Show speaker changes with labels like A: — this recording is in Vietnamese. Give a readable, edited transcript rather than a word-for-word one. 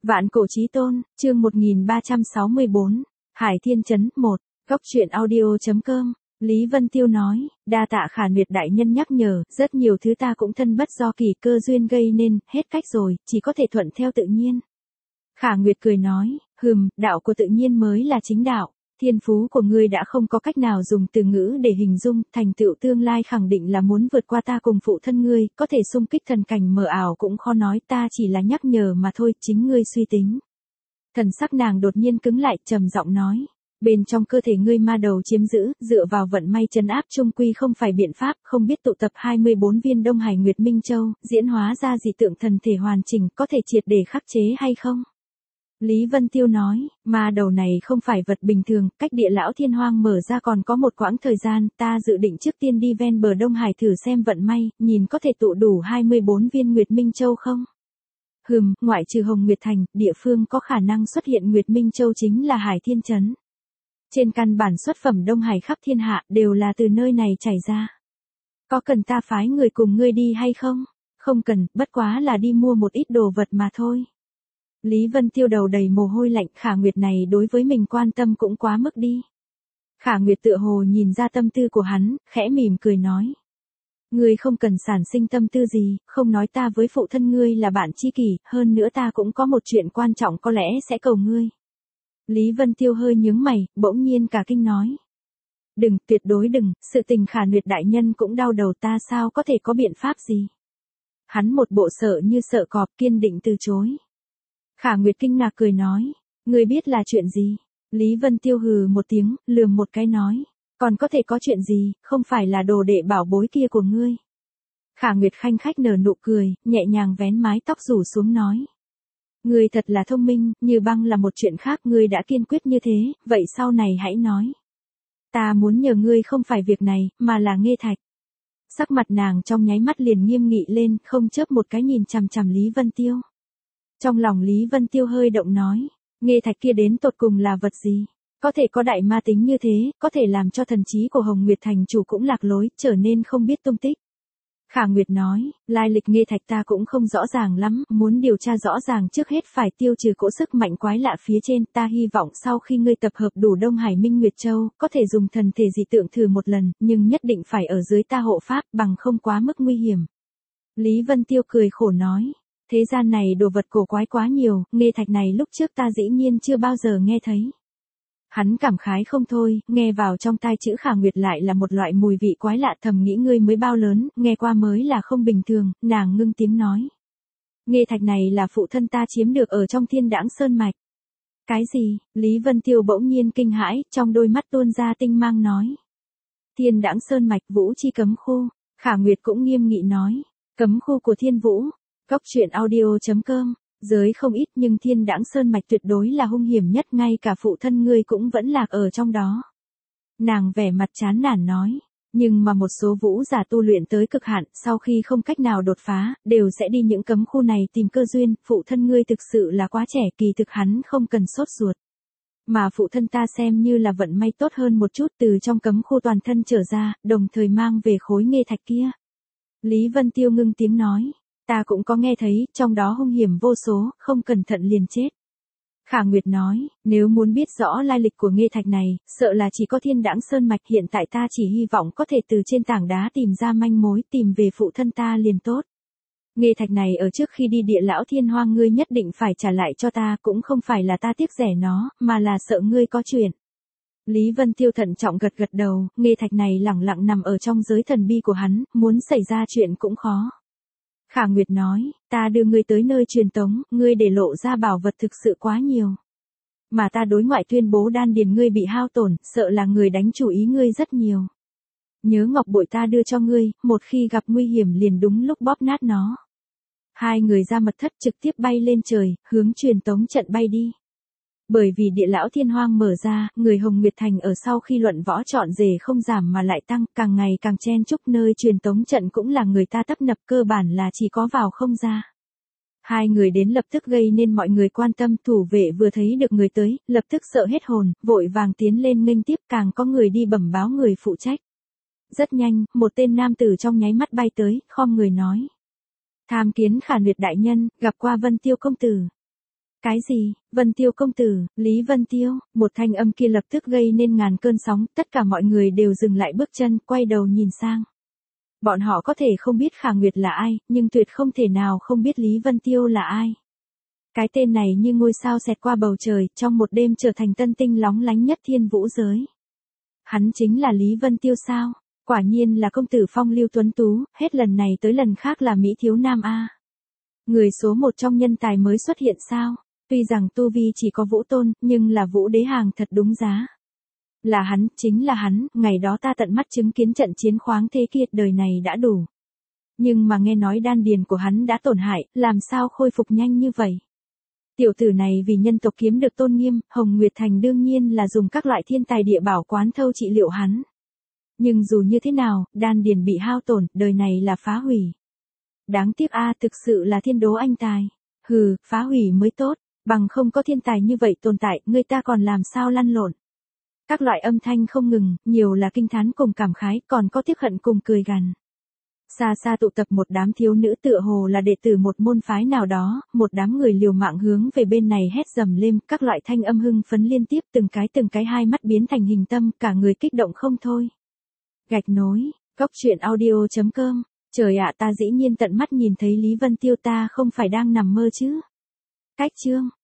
A: Vạn cổ chí tôn, chương 1364, Hải Thiên Chấn 1, góc truyện audio.com, Lý Vân Tiêu nói, đa tạ Khả Nguyệt đại nhân nhắc nhở, rất nhiều thứ ta cũng thân bất do kỳ cơ duyên gây nên, hết cách rồi, chỉ có thể thuận theo tự nhiên. Khả Nguyệt cười nói, đạo của tự nhiên mới là chính đạo. Thiên phú của ngươi đã không có cách nào dùng từ ngữ để hình dung, thành tựu tương lai khẳng định là muốn vượt qua ta cùng phụ thân ngươi, có thể xung kích thần cảnh mờ ảo cũng khó nói, ta chỉ là nhắc nhở mà thôi, chính ngươi suy tính. Thần sắc nàng đột nhiên cứng lại, trầm giọng nói, bên trong cơ thể ngươi ma đầu chiếm giữ, dựa vào vận may trấn áp trung quy không phải biện pháp, không biết tụ tập 24 viên Đông Hải Nguyệt Minh Châu, diễn hóa ra dị tượng thần thể hoàn chỉnh, có thể triệt để khắc chế hay không? Lý Vân Tiêu nói, ma đầu này không phải vật bình thường, cách địa lão thiên hoang mở ra còn có một quãng thời gian, ta dự định trước tiên đi ven bờ Đông Hải thử xem vận may, nhìn có thể tụ đủ 24 viên Nguyệt Minh Châu không? Ngoại trừ Hồng Nguyệt Thành, địa phương có khả năng xuất hiện Nguyệt Minh Châu chính là Hải Thiên Chấn. Trên căn bản xuất phẩm Đông Hải khắp thiên hạ đều là từ nơi này chảy ra. Có cần ta phái người cùng ngươi đi hay không? Không cần, bất quá là đi mua một ít đồ vật mà thôi. Lý Vân Tiêu đầu đầy mồ hôi lạnh, Khả Nguyệt này đối với mình quan tâm cũng quá mức đi. Khả Nguyệt tựa hồ nhìn ra tâm tư của hắn, khẽ mỉm cười nói. Ngươi không cần sản sinh tâm tư gì, không nói ta với phụ thân ngươi là bạn tri kỷ, hơn nữa ta cũng có một chuyện quan trọng có lẽ sẽ cầu ngươi. Lý Vân Tiêu hơi nhướng mày, bỗng nhiên cả kinh nói. Đừng, tuyệt đối đừng, sự tình Khả Nguyệt đại nhân cũng đau đầu, ta sao có thể có biện pháp gì. Hắn một bộ sợ như sợ cọp, kiên định từ chối. Khả Nguyệt kinh ngạc cười nói, ngươi biết là chuyện gì? Lý Vân Tiêu hừ một tiếng, lườm một cái nói, còn có thể có chuyện gì, không phải là đồ đệ bảo bối kia của ngươi. Khả Nguyệt khanh khách nở nụ cười, nhẹ nhàng vén mái tóc rủ xuống nói. Ngươi thật là thông minh, như băng là một chuyện khác, ngươi đã kiên quyết như thế, vậy sau này hãy nói. Ta muốn nhờ ngươi không phải việc này, mà là Nghê Thạch. Sắc mặt nàng trong nháy mắt liền nghiêm nghị lên, không chớp một cái nhìn chằm chằm Lý Vân Tiêu. Trong lòng Lý Vân Tiêu hơi động nói, Nghê Thạch kia đến tột cùng là vật gì? Có thể có đại ma tính như thế, có thể làm cho thần trí của Hồng Nguyệt Thành chủ cũng lạc lối, trở nên không biết tung tích. Khả Nguyệt nói, lai lịch Nghê Thạch ta cũng không rõ ràng lắm, muốn điều tra rõ ràng trước hết phải tiêu trừ cỗ sức mạnh quái lạ phía trên, ta hy vọng sau khi ngươi tập hợp đủ Đông Hải Minh Nguyệt Châu, có thể dùng thần thể dị tượng thử một lần, nhưng nhất định phải ở dưới ta hộ pháp, bằng không quá mức nguy hiểm. Lý Vân Tiêu cười khổ nói. Thế gian này đồ vật cổ quái quá nhiều, Nghê Thạch này lúc trước ta dĩ nhiên chưa bao giờ nghe thấy. Hắn cảm khái không thôi, nghe vào trong tai chữ Khả Nguyệt lại là một loại mùi vị quái lạ, thầm nghĩ ngươi mới bao lớn, nghe qua mới là không bình thường, nàng ngưng tiếng nói. Nghê Thạch này là phụ thân ta chiếm được ở trong Thiên Đãng Sơn Mạch. Cái gì? Lý Vân Tiêu bỗng nhiên kinh hãi, trong đôi mắt tuôn ra tinh mang nói. Thiên Đãng Sơn Mạch Vũ Chi cấm khu, Khả Nguyệt cũng nghiêm nghị nói. Cấm khu của Thiên Vũ. Góc truyện audio.com, giới không ít nhưng Thiên Đãng Sơn Mạch tuyệt đối là hung hiểm nhất, ngay cả phụ thân ngươi cũng vẫn lạc ở trong đó. Nàng vẻ mặt chán nản nói, nhưng mà một số vũ giả tu luyện tới cực hạn, sau khi không cách nào đột phá, đều sẽ đi những cấm khu này tìm cơ duyên, phụ thân ngươi thực sự là quá trẻ, kỳ thực hắn không cần sốt ruột. Mà phụ thân ta xem như là vận may tốt hơn một chút, từ trong cấm khu toàn thân trở ra, đồng thời mang về khối Nghê Thạch kia. Lý Vân Tiêu ngưng tiếng nói. Ta cũng có nghe thấy, trong đó hung hiểm vô số, không cẩn thận liền chết. Khả Nguyệt nói, nếu muốn biết rõ lai lịch của Nghê Thạch này, sợ là chỉ có Thiên Đãng Sơn Mạch, hiện tại ta chỉ hy vọng có thể từ trên tảng đá tìm ra manh mối, tìm về phụ thân ta liền tốt. Nghê Thạch này ở trước khi đi địa lão thiên hoang ngươi nhất định phải trả lại cho ta, cũng không phải là ta tiếc rẻ nó, mà là sợ ngươi có chuyện. Lý Vân Tiêu thận trọng gật gật đầu, Nghê Thạch này lẳng lặng nằm ở trong giới thần bi của hắn, muốn xảy ra chuyện cũng khó. Khả Nguyệt nói, ta đưa ngươi tới nơi truyền tống, ngươi để lộ ra bảo vật thực sự quá nhiều. Mà ta đối ngoại tuyên bố đan điền ngươi bị hao tổn, sợ là người đánh chủ ý ngươi rất nhiều. Nhớ ngọc bội ta đưa cho ngươi, một khi gặp nguy hiểm liền đúng lúc bóp nát nó. Hai người ra mật thất trực tiếp bay lên trời, hướng truyền tống trận bay đi. Bởi vì địa lão thiên hoang mở ra, người Hồng Nguyệt Thành ở sau khi luận võ chọn rể không giảm mà lại tăng, càng ngày càng chen chúc, nơi truyền tống trận cũng là người ta tấp nập, cơ bản là chỉ có vào không ra. Hai người đến lập tức gây nên mọi người quan tâm, thủ vệ vừa thấy được người tới, lập tức sợ hết hồn, vội vàng tiến lên nghênh tiếp, càng có người đi bẩm báo người phụ trách. Rất nhanh, một tên nam tử trong nháy mắt bay tới, khom người nói. Tham kiến Khả Nguyệt đại nhân, gặp qua Vân Tiêu công tử. Cái gì, Vân Tiêu công tử, Lý Vân Tiêu, một thanh âm kia lập tức gây nên ngàn cơn sóng, tất cả mọi người đều dừng lại bước chân, quay đầu nhìn sang. Bọn họ có thể không biết Khả Nguyệt là ai, nhưng tuyệt không thể nào không biết Lý Vân Tiêu là ai. Cái tên này như ngôi sao xẹt qua bầu trời, trong một đêm trở thành tân tinh lóng lánh nhất thiên vũ giới. Hắn chính là Lý Vân Tiêu sao? Quả nhiên là công tử phong lưu tuấn tú, hết lần này tới lần khác là Mỹ thiếu nam A. Người số một trong nhân tài mới xuất hiện sao? Tuy rằng tu vi chỉ có vũ tôn, nhưng là vũ đế hàng thật đúng giá. Là hắn, chính là hắn, ngày đó ta tận mắt chứng kiến trận chiến khoáng thế kiệt đời này đã đủ. Nhưng mà nghe nói đan điền của hắn đã tổn hại, làm sao khôi phục nhanh như vậy? Tiểu tử này vì nhân tộc kiếm được tôn nghiêm, Hồng Nguyệt Thành đương nhiên là dùng các loại thiên tài địa bảo quán thâu trị liệu hắn. Nhưng dù như thế nào, đan điền bị hao tổn, đời này là phá hủy. Đáng tiếc thực sự là thiên đố anh tài. Hừ, phá hủy mới tốt, bằng không có thiên tài như vậy tồn tại, người ta còn làm sao lăn lộn. Các loại âm thanh không ngừng, nhiều là kinh thán cùng cảm khái, còn có tiếc hận cùng cười gằn. Xa xa tụ tập một đám thiếu nữ tựa hồ là đệ tử một môn phái nào đó, một đám người liều mạng hướng về bên này hét dầm lên, các loại thanh âm hưng phấn liên tiếp từng cái hai mắt biến thành hình tâm, cả người kích động không thôi. Gạch nối, góc truyện audio.com, trời ạ ta dĩ nhiên tận mắt nhìn thấy Lý Vân Tiêu, ta không phải đang nằm mơ chứ. Cách chương.